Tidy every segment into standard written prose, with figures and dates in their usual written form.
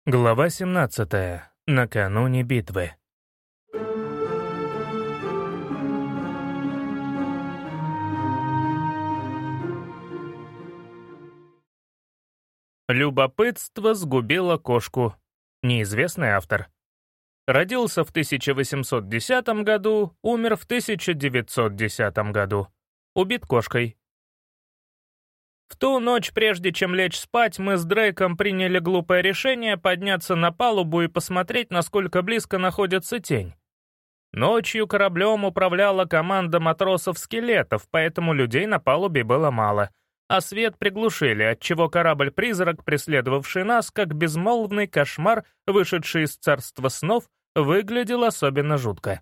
Глава 17. Накануне битвы. Любопытство сгубило кошку. Неизвестный автор. Родился в 1810 году, умер в 1910 году. Убит кошкой. В ту ночь, прежде чем лечь спать, мы с Дрейком приняли глупое решение подняться на палубу и посмотреть, насколько близко находится тень. Ночью кораблем управляла команда матросов-скелетов, поэтому людей на палубе было мало, а свет приглушили, отчего корабль-призрак, преследовавший нас, как безмолвный кошмар, вышедший из царства снов, выглядел особенно жутко.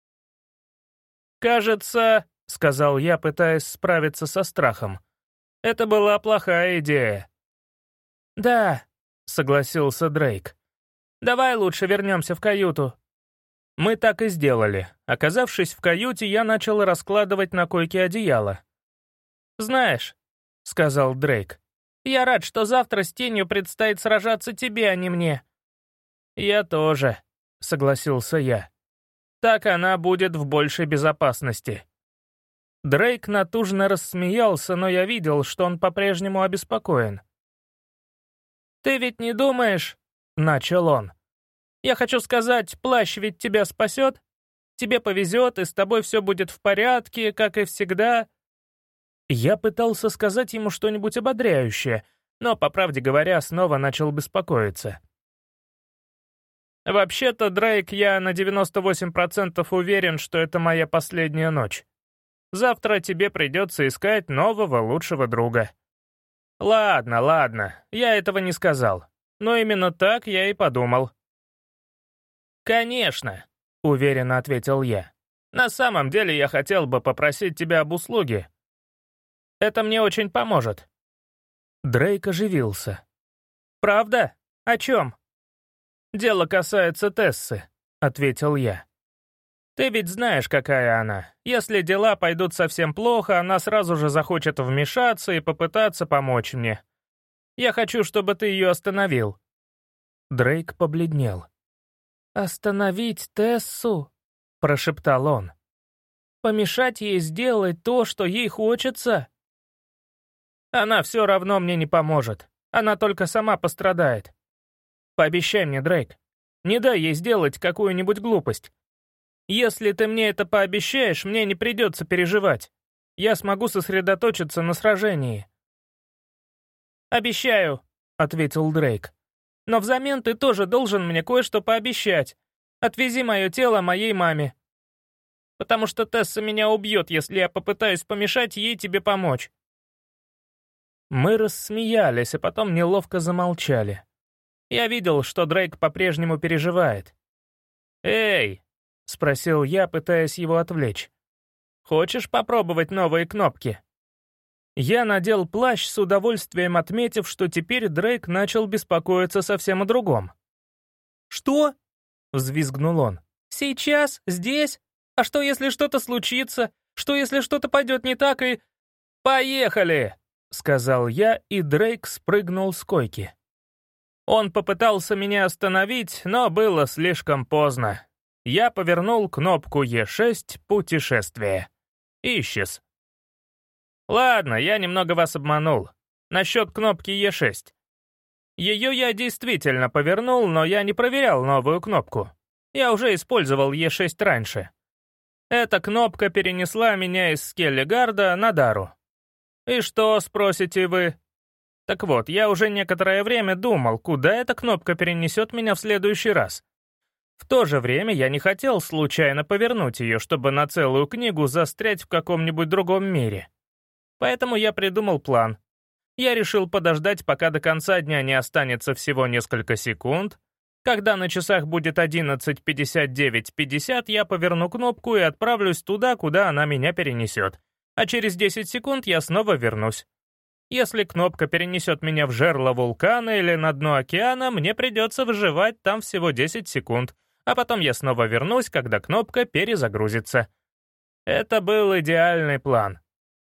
«Кажется», — сказал я, пытаясь справиться со страхом, — «это была плохая идея». «Да», — согласился Дрейк. «Давай лучше вернемся в каюту». Мы так и сделали. Оказавшись в каюте, я начал раскладывать на койке одеяло. «Знаешь», — сказал Дрейк, — «я рад, что завтра с тенью предстоит сражаться тебе, а не мне». «Я тоже», — согласился я. «Так она будет в большей безопасности». Дрейк натужно рассмеялся, но я видел, что он по-прежнему обеспокоен. «Ты ведь не думаешь?» — начал он. «Я хочу сказать, плащ ведь тебя спасет? Тебе повезет, и с тобой все будет в порядке, как и всегда». Я пытался сказать ему что-нибудь ободряющее, но, по правде говоря, снова начал беспокоиться. «Вообще-то, Дрейк, я на 98% уверен, что это моя последняя ночь. Завтра тебе придется искать нового лучшего друга». «Ладно, я этого не сказал. Но именно так я и подумал». «Конечно», — уверенно ответил я. «На самом деле я хотел бы попросить тебя об услуге. Это мне очень поможет». Дрейк оживился. «Правда? О чем?» «Дело касается Тессы», — ответил я. «Ты ведь знаешь, какая она. Если дела пойдут совсем плохо, она сразу же захочет вмешаться и попытаться помочь мне. Я хочу, чтобы ты ее остановил». Дрейк побледнел. «Остановить Тессу?» — прошептал он. «Помешать ей сделать то, что ей хочется?» «Она все равно мне не поможет. Она только сама пострадает. Пообещай мне, Дрейк, не дай ей сделать какую-нибудь глупость. Если ты мне это пообещаешь, мне не придется переживать. Я смогу сосредоточиться на сражении». «Обещаю», — ответил Дрейк. «Но взамен ты тоже должен мне кое-что пообещать. Отвези мое тело моей маме. Потому что Тесса меня убьет, если я попытаюсь помешать ей тебе помочь». Мы рассмеялись, а потом неловко замолчали. Я видел, что Дрейк по-прежнему переживает. «Эй!» — спросил я, пытаясь его отвлечь. «Хочешь попробовать новые кнопки?» Я надел плащ, с удовольствием отметив, что теперь Дрейк начал беспокоиться совсем о другом. «Что?» — взвизгнул он. «Сейчас? Здесь? А что, если что-то случится? Что, если что-то пойдет не так и...» «Поехали!» — сказал я, и Дрейк спрыгнул с койки. Он попытался меня остановить, но было слишком поздно. Я повернул кнопку Е6 «Путешествие» и исчез. Ладно, я немного вас обманул. Насчет кнопки Е6. Ее я действительно повернул, но я не проверял новую кнопку. Я уже использовал Е6 раньше. Эта кнопка перенесла меня из Скеллигарда на Дару. И что, спросите вы? Так вот, я уже некоторое время думал, куда эта кнопка перенесет меня в следующий раз. В то же время я не хотел случайно повернуть ее, чтобы на целую книгу застрять в каком-нибудь другом мире. Поэтому я придумал план. Я решил подождать, пока до конца дня не останется всего несколько секунд. Когда на часах будет 11:59:50, я поверну кнопку и отправлюсь туда, куда она меня перенесет. А через 10 секунд я снова вернусь. Если кнопка перенесет меня в жерло вулкана или на дно океана, мне придется выживать там всего 10 секунд, а потом я снова вернусь, когда кнопка перезагрузится. Это был идеальный план.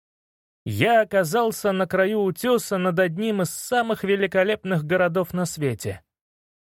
Я оказался на краю утеса над одним из самых великолепных городов на свете.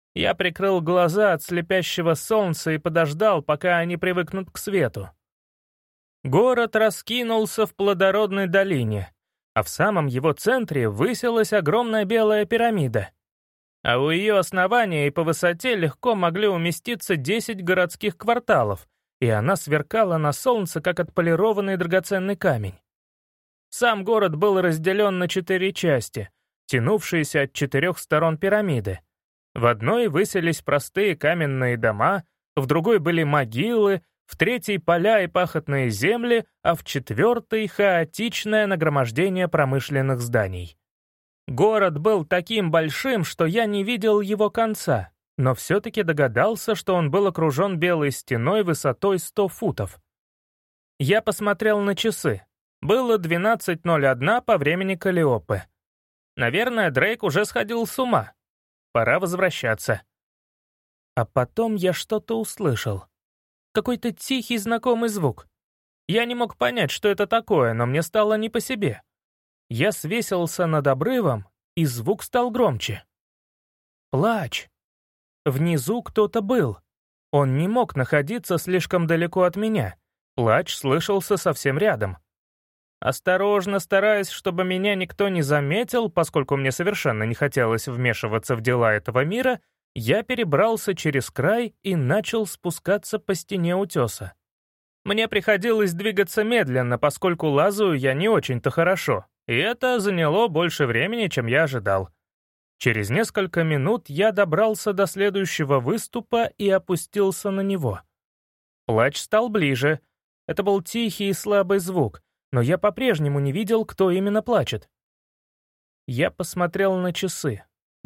Я прикрыл глаза от слепящего солнца и подождал, пока они привыкнут к свету. Город раскинулся в плодородной долине, а в самом его центре высилась огромная белая пирамида. А у ее основания и по высоте легко могли уместиться 10 городских кварталов, и она сверкала на солнце, как отполированный драгоценный камень. Сам город был разделен на 4 части, тянувшиеся от 4 сторон пирамиды. В одной высились простые каменные дома, в другой были могилы, в третьей — поля и пахотные земли, а в четвертой — хаотичное нагромождение промышленных зданий. Город был таким большим, что я не видел его конца, но все-таки догадался, что он был окружен белой стеной высотой 100 футов. Я посмотрел на часы. Было 12:01 по времени Каллиопы. Наверное, Дрейк уже сходил с ума. Пора возвращаться. А потом я что-то услышал. Какой-то тихий знакомый звук. Я не мог понять, что это такое, но мне стало не по себе. Я свесился над обрывом, и звук стал громче. Плач. Внизу кто-то был. Он не мог находиться слишком далеко от меня. Плач слышался совсем рядом. Осторожно, стараясь, чтобы меня никто не заметил, поскольку мне совершенно не хотелось вмешиваться в дела этого мира, я перебрался через край и начал спускаться по стене утеса. Мне приходилось двигаться медленно, поскольку лазаю я не очень-то хорошо, и это заняло больше времени, чем я ожидал. Через несколько минут я добрался до следующего выступа и опустился на него. Плач стал ближе. Это был тихий и слабый звук, но я по-прежнему не видел, кто именно плачет. Я посмотрел на часы.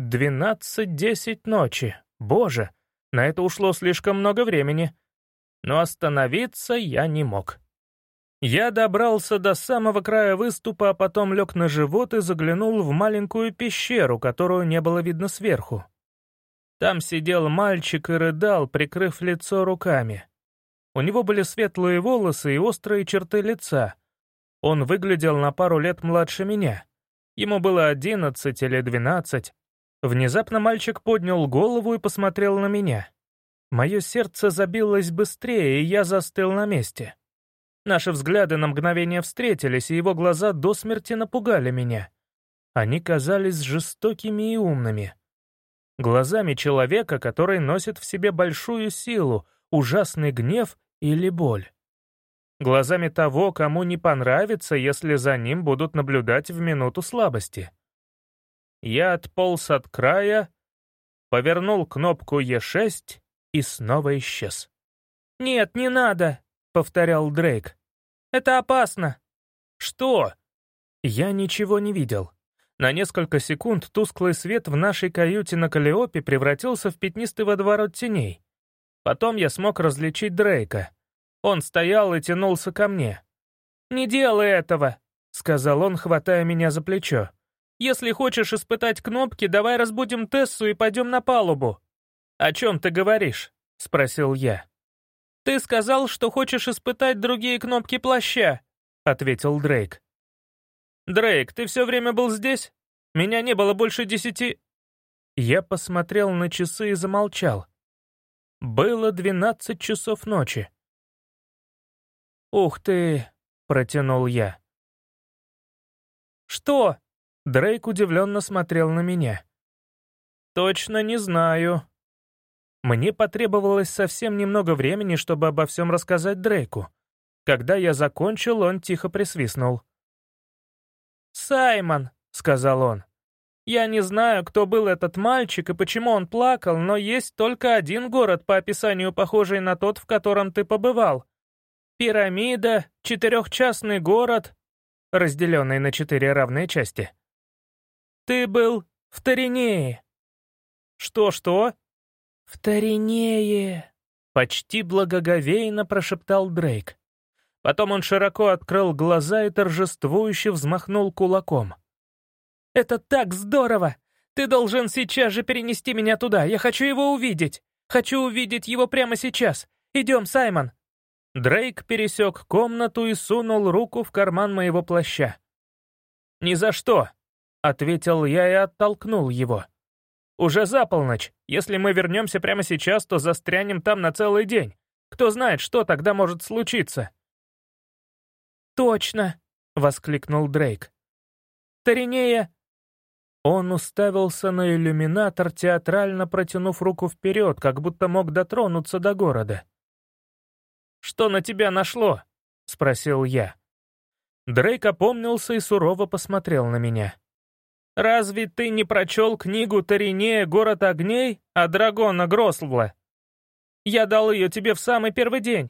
12:10 ночи. Боже, на это ушло слишком много времени. Но остановиться я не мог. Я добрался до самого края выступа, а потом лег на живот и заглянул в маленькую пещеру, которую не было видно сверху. Там сидел мальчик и рыдал, прикрыв лицо руками. У него были светлые волосы и острые черты лица. Он выглядел на пару лет младше меня. Ему было 11 или 12. Внезапно мальчик поднял голову и посмотрел на меня. Мое сердце забилось быстрее, и я застыл на месте. Наши взгляды на мгновение встретились, и его глаза до смерти напугали меня. Они казались жестокими и умными. Глазами человека, который носит в себе большую силу, ужасный гнев или боль. Глазами того, кому не понравится, если за ним будут наблюдать в минуту слабости. Я отполз от края, повернул кнопку Е6 и снова исчез. «Нет, не надо», — повторял Дрейк. «Это опасно». «Что?» Я ничего не видел. На несколько секунд тусклый свет в нашей каюте на Каллиопе превратился в пятнистый водоворот теней. Потом я смог различить Дрейка. Он стоял и тянулся ко мне. «Не делай этого», — сказал он, хватая меня за плечо. «Если хочешь испытать кнопки, давай разбудим Тессу и пойдем на палубу». «О чем ты говоришь?» — спросил я. «Ты сказал, что хочешь испытать другие кнопки плаща», — ответил Дрейк. «Дрейк, ты все время был здесь? Меня не было больше 10...» Я посмотрел на часы и замолчал. Было 12 часов ночи. «Ух ты!» — протянул я. «Что?» — Дрейк удивленно смотрел на меня. «Точно не знаю». Мне потребовалось совсем немного времени, чтобы обо всем рассказать Дрейку. Когда я закончил, он тихо присвистнул. «Саймон», — сказал он, — «я не знаю, кто был этот мальчик и почему он плакал, но есть только один город по описанию, похожий на тот, в котором ты побывал. Пирамида, 4-частный город, разделенный на 4 равные части. Ты был в Торинее». «Что-что?» «В Торинее», — почти благоговейно прошептал Дрейк. Потом он широко открыл глаза и торжествующе взмахнул кулаком. «Это так здорово! Ты должен сейчас же перенести меня туда, я хочу его увидеть! Хочу увидеть его прямо сейчас! Идем, Саймон!» Дрейк пересек комнату и сунул руку в карман моего плаща. «Ни за что!» — ответил я и оттолкнул его. Уже за полночь. Если мы вернемся прямо сейчас, то застрянем там на целый день. Кто знает, что тогда может случиться». «Точно!» — воскликнул Дрейк. «Таринея...» Он уставился на иллюминатор, театрально протянув руку вперед, как будто мог дотронуться до города. «Что на тебя нашло?» — спросил я. Дрейк опомнился и сурово посмотрел на меня. «Разве ты не прочел книгу Таринея «Город огней» от Драгона Грослва? Я дал ее тебе в самый первый день.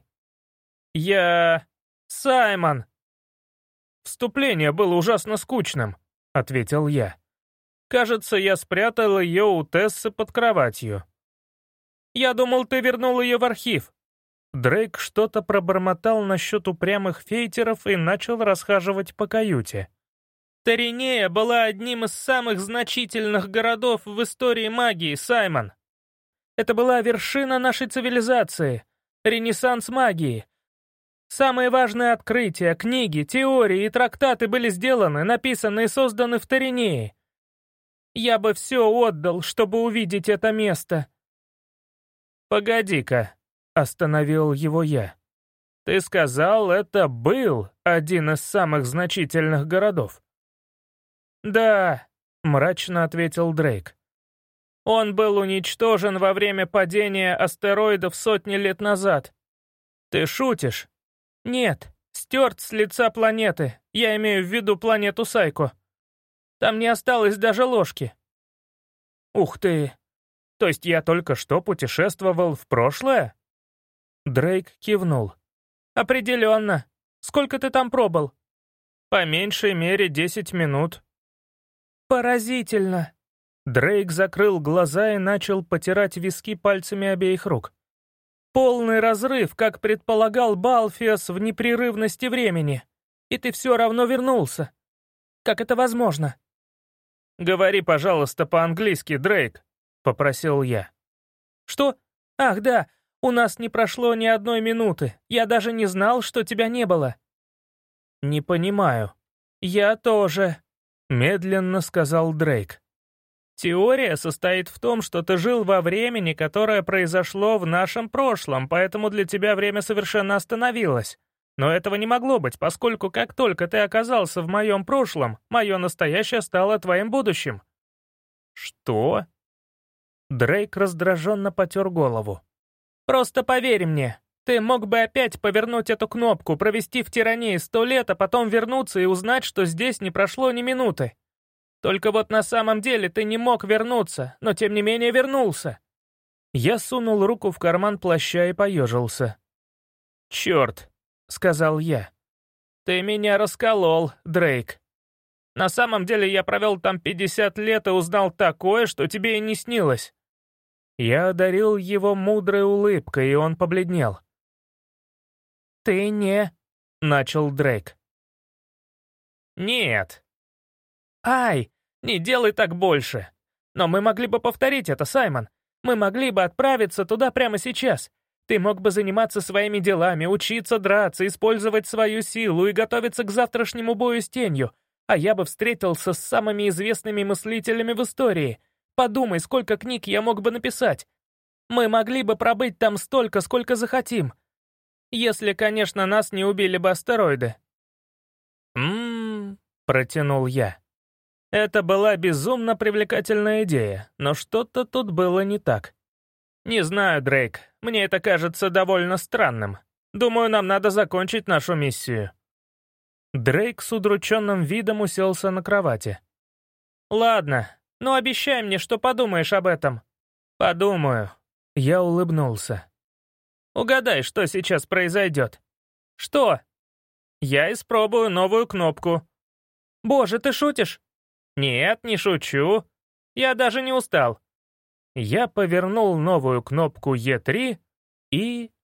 Я... Саймон!» «Вступление было ужасно скучным», — ответил я. «Кажется, я спрятал ее у Тессы под кроватью». «Я думал, ты вернул ее в архив». Дрейк что-то пробормотал насчет упрямых фейтеров и начал расхаживать по каюте. «Таринея была одним из самых значительных городов в истории магии, Саймон. Это была вершина нашей цивилизации, ренессанс магии. Самые важные открытия, книги, теории и трактаты были сделаны, написаны и созданы в Таринее. Я бы все отдал, чтобы увидеть это место». «Погоди-ка», — остановил его я. «Ты сказал, это был один из самых значительных городов?» «Да», — мрачно ответил Дрейк. «Он был уничтожен во время падения астероидов сотни лет назад». «Ты шутишь?» «Нет, стерт с лица планеты. Я имею в виду планету Сайко. Там не осталось даже ложки». «Ух ты! То есть я только что путешествовал в прошлое?» Дрейк кивнул. «Определенно. Сколько ты там пробыл?» «По меньшей мере 10 минут». «Поразительно!» Дрейк закрыл глаза и начал потирать виски пальцами обеих рук. «Полный разрыв, как предполагал Балфиас, в непрерывности времени. И ты все равно вернулся. Как это возможно?» «Говори, пожалуйста, по-английски, Дрейк», — попросил я. «Что? Ах, да, у нас не прошло ни одной минуты. Я даже не знал, что тебя не было». «Не понимаю». «Я тоже», — медленно сказал Дрейк. «Теория состоит в том, что ты жил во времени, которое произошло в нашем прошлом, поэтому для тебя время совершенно остановилось. Но этого не могло быть, поскольку как только ты оказался в моем прошлом, мое настоящее стало твоим будущим». «Что?» Дрейк раздраженно потер голову. «Просто поверь мне, ты мог бы опять повернуть эту кнопку, провести в тирании 100 лет, а потом вернуться и узнать, что здесь не прошло ни минуты. Только вот на самом деле ты не мог вернуться, но тем не менее вернулся». Я сунул руку в карман плаща и поежился. «Черт», — сказал я. «Ты меня расколол, Дрейк. На самом деле я провел там 50 лет и узнал такое, что тебе и не снилось». Я одарил его мудрой улыбкой, и он побледнел. «Ты не...» — начал Дрейк. «Нет». «Ай, не делай так больше. Но мы могли бы повторить это, Саймон. Мы могли бы отправиться туда прямо сейчас. Ты мог бы заниматься своими делами, учиться драться, использовать свою силу и готовиться к завтрашнему бою с тенью, а я бы встретился с самыми известными мыслителями в истории. Подумай, сколько книг я мог бы написать. Мы могли бы пробыть там столько, сколько захотим. Если, конечно, нас не убили бы астероиды». Протянул я. Это была безумно привлекательная идея, но что-то тут было не так. «Не знаю, Дрейк, мне это кажется довольно странным. Думаю, нам надо закончить нашу миссию». Дрейк с удрученным видом уселся на кровати. «Ладно, но обещай мне, что подумаешь об этом». «Подумаю». Я улыбнулся. «Угадай, что сейчас произойдет». «Что?» «Я испробую новую кнопку». «Боже, ты шутишь?» «Нет, не шучу. Я даже не устал». Я повернул новую кнопку Е3 и...